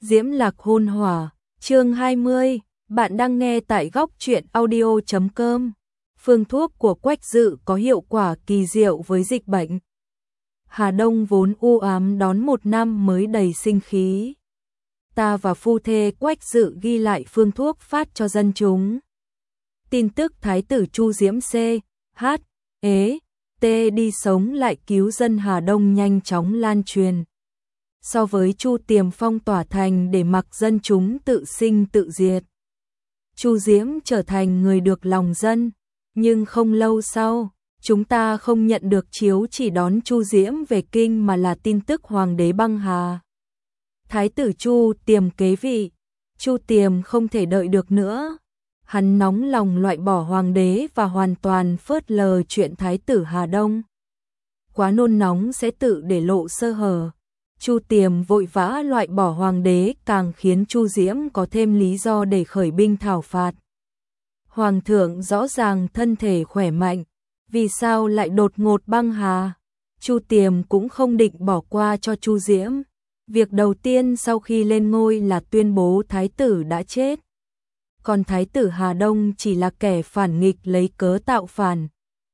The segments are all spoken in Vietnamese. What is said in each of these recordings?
Diễm Lạc hôn hỏa, chương 20, bạn đang nghe tại góc truyện audio.com. Phương thuốc của Quách Dự có hiệu quả kỳ diệu với dịch bệnh. Hà Đông vốn u ám đón một năm mới đầy sinh khí. Ta và phu thê Quách Dự ghi lại phương thuốc phát cho dân chúng. Tin tức Thái tử Chu Diễm C.H. T đi sống lại cứu dân Hà Đông nhanh chóng lan truyền. So với Chu Tiềm phong tỏa thành để mặc dân chúng tự sinh tự diệt, Chu Diễm trở thành người được lòng dân, nhưng không lâu sau, chúng ta không nhận được chiếu chỉ đón Chu Diễm về kinh mà là tin tức hoàng đế băng hà. Thái tử Chu Tiềm kế vị, Chu Tiềm không thể đợi được nữa. Hắn nóng lòng loại bỏ hoàng đế và hoàn toàn phớt lờ chuyện Thái tử Hà Đông. Quá nôn nóng sẽ tự để lộ sơ hở. Chu Tiềm vội vã loại bỏ hoàng đế càng khiến Chu Diễm có thêm lý do để khởi binh thảo phạt. Hoàng thượng rõ ràng thân thể khỏe mạnh, vì sao lại đột ngột băng hà? Chu Tiềm cũng không định bỏ qua cho Chu Diễm. Việc đầu tiên sau khi lên ngôi là tuyên bố thái tử đã chết. Còn thái tử Hà Đông chỉ là kẻ phản nghịch lấy cớ tạo phản.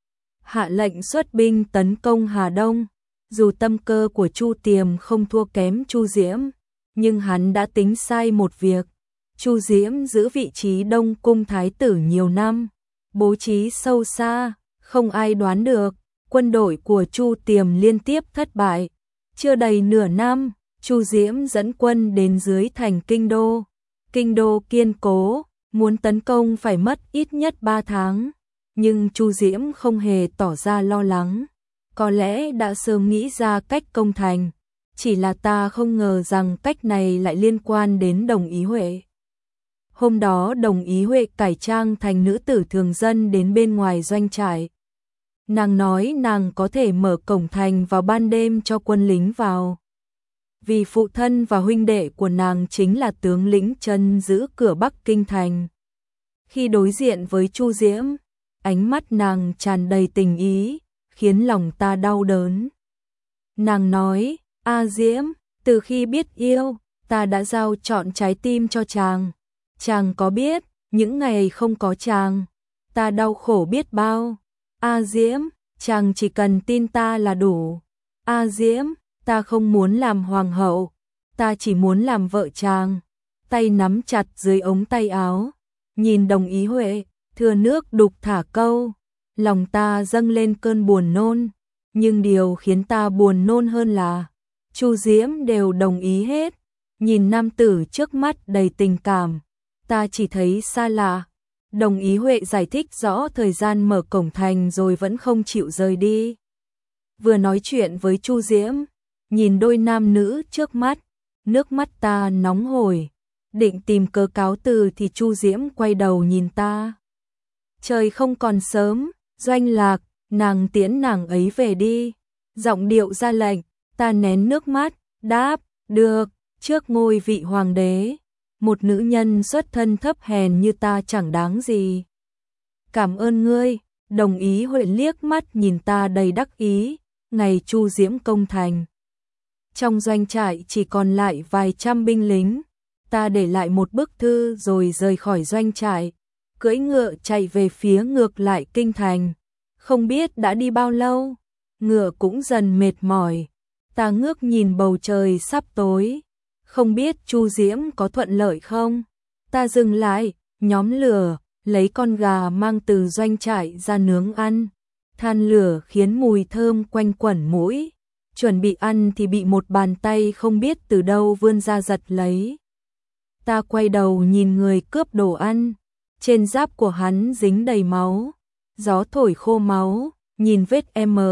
Hạ lệnh xuất binh tấn công Hà Đông. Dù tâm cơ của Chu Tiềm không thua kém Chu Diễm, nhưng hắn đã tính sai một việc. Chu Diễm giữ vị trí Đông cung thái tử nhiều năm, bố trí sâu xa, không ai đoán được. Quân đội của Chu Tiềm liên tiếp thất bại. Chưa đầy nửa năm, Chu Diễm dẫn quân đến dưới thành Kinh Đô. Kinh Đô kiên cố, muốn tấn công phải mất ít nhất 3 tháng. Nhưng Chu Diễm không hề tỏ ra lo lắng. Có lẽ đã sớm nghĩ ra cách công thành, chỉ là ta không ngờ rằng cách này lại liên quan đến Đồng Ý Huệ. Hôm đó Đồng Ý Huệ cải trang thành nữ tử thường dân đến bên ngoài doanh trại. Nàng nói nàng có thể mở cổng thành vào ban đêm cho quân lính vào. Vì phụ thân và huynh đệ của nàng chính là tướng lĩnh trấn giữ cửa Bắc Kinh thành. Khi đối diện với Chu Diễm, ánh mắt nàng tràn đầy tình ý, khiến lòng ta đau đớn. Nàng nói, A Diễm, từ khi biết yêu, ta đã giao trọn trái tim cho chàng. Chàng có biết, những ngày không có chàng, ta đau khổ biết bao. A Diễm, chàng chỉ cần tin ta là đủ. A Diễm, ta không muốn làm hoàng hậu, ta chỉ muốn làm vợ chàng. Tay nắm chặt dưới ống tay áo, nhìn Đồng Ý Huệ, thừa nước đục thả câu. Lòng ta dâng lên cơn buồn nôn, nhưng điều khiến ta buồn nôn hơn là Chu Diễm đều đồng ý hết. Nhìn nam tử trước mắt đầy tình cảm, ta chỉ thấy xa lạ. Đồng Ý Huệ giải thích rõ thời gian mở cổng thành rồi vẫn không chịu rời đi. Vừa nói chuyện với Chu Diễm, nhìn đôi nam nữ trước mắt, nước mắt ta nóng hổi. Định tìm cớ cáo từ thì Chu Diễm quay đầu nhìn ta. Trời không còn sớm, Doanh Lạc, nàng tiễn nàng ấy về đi. Giọng điệu ra lệnh, ta nén nước mắt, đáp, được. Trước ngôi vị hoàng đế, một nữ nhân xuất thân thấp hèn như ta chẳng đáng gì. Cảm ơn ngươi. Đồng Ý Huệ liếc mắt nhìn ta đầy đắc ý. Ngày Chu Diễm công thành, trong doanh trại chỉ còn lại vài trăm binh lính. Ta để lại một bức thư rồi rời khỏi doanh trại, cưỡi ngựa chạy về phía ngược lại kinh thành. Không biết đã đi bao lâu, ngựa cũng dần mệt mỏi. Ta ngước nhìn bầu trời sắp tối, không biết Chu Diễm có thuận lợi không. Ta dừng lại, nhóm lửa, lấy con gà mang từ doanh trại ra nướng ăn. Than lửa khiến mùi thơm quanh quẩn mũi. Chuẩn bị ăn thì bị một bàn tay không biết từ đâu vươn ra giật lấy. Ta quay đầu nhìn người cướp đồ ăn. Trên giáp của hắn dính đầy máu. Gió thổi khô máu. Nhìn vết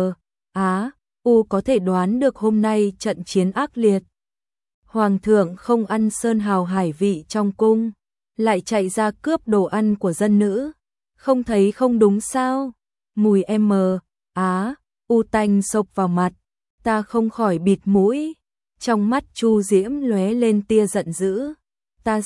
U có thể đoán được hôm nay trận chiến ác liệt. Hoàng thượng không ăn sơn hào hải vị trong cung, lại chạy ra cướp đồ ăn của dân nữ. Không thấy không đúng sao? Mùi U tanh xộc vào mặt. Ta không khỏi bịt mũi. Trong mắt Chu Diễm lóe lên tia giận dữ. Ta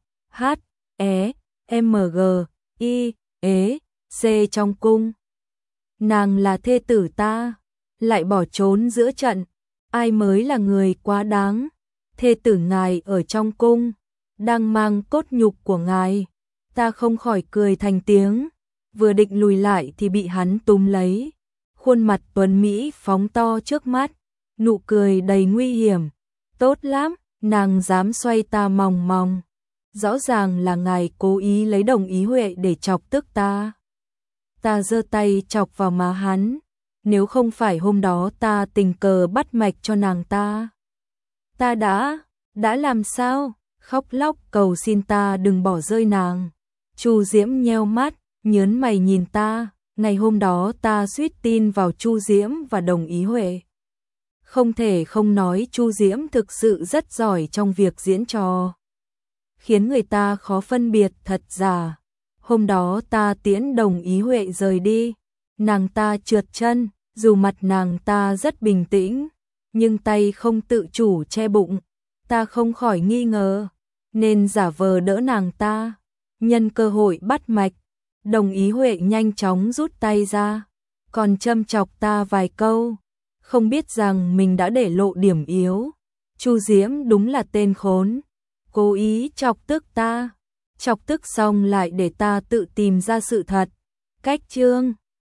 C trong cung. Nàng là thê tử ta, lại bỏ trốn giữa trận. Ai mới là người quá đáng? thê tử ngài ở trong cung, đang mang cốt nhục của ngài. Ta không khỏi cười thành tiếng, vừa định lùi lại thì bị hắn túm lấy. Khuôn mặt tuấn Mỹ phóng to trước mắt, nụ cười đầy nguy hiểm. Tốt lắm, nàng dám xoay ta mòng mòng. Rõ ràng là ngài cố ý lấy Đồng Ý Huệ để chọc tức ta. Ta giơ tay chọc vào má hắn. Nếu không phải hôm đó ta tình cờ bắt mạch cho nàng ta. Ta đã làm sao? Khóc lóc cầu xin ta đừng bỏ rơi nàng. Chu Diễm nheo mắt, nhớn mày nhìn ta. Ngày hôm đó ta suýt tin vào Chu Diễm và Đồng Ý Huệ. Không thể không nói Chu Diễm thực sự rất giỏi trong việc diễn trò, khiến người ta khó phân biệt thật giả. Hôm đó ta tiễn Đồng Ý Huệ rời đi, nàng ta trượt chân, dù mặt nàng ta rất bình tĩnh, nhưng tay không tự chủ che bụng. Ta không khỏi nghi ngờ, nên giả vờ đỡ nàng ta, nhân cơ hội bắt mạch. Đồng Ý Huệ nhanh chóng rút tay ra, còn châm chọc ta vài câu, không biết rằng mình đã để lộ điểm yếu. Chu Diễm đúng là tên khốn, cố ý chọc tức ta, chọc tức xong lại để ta tự tìm ra sự thật. Cách chương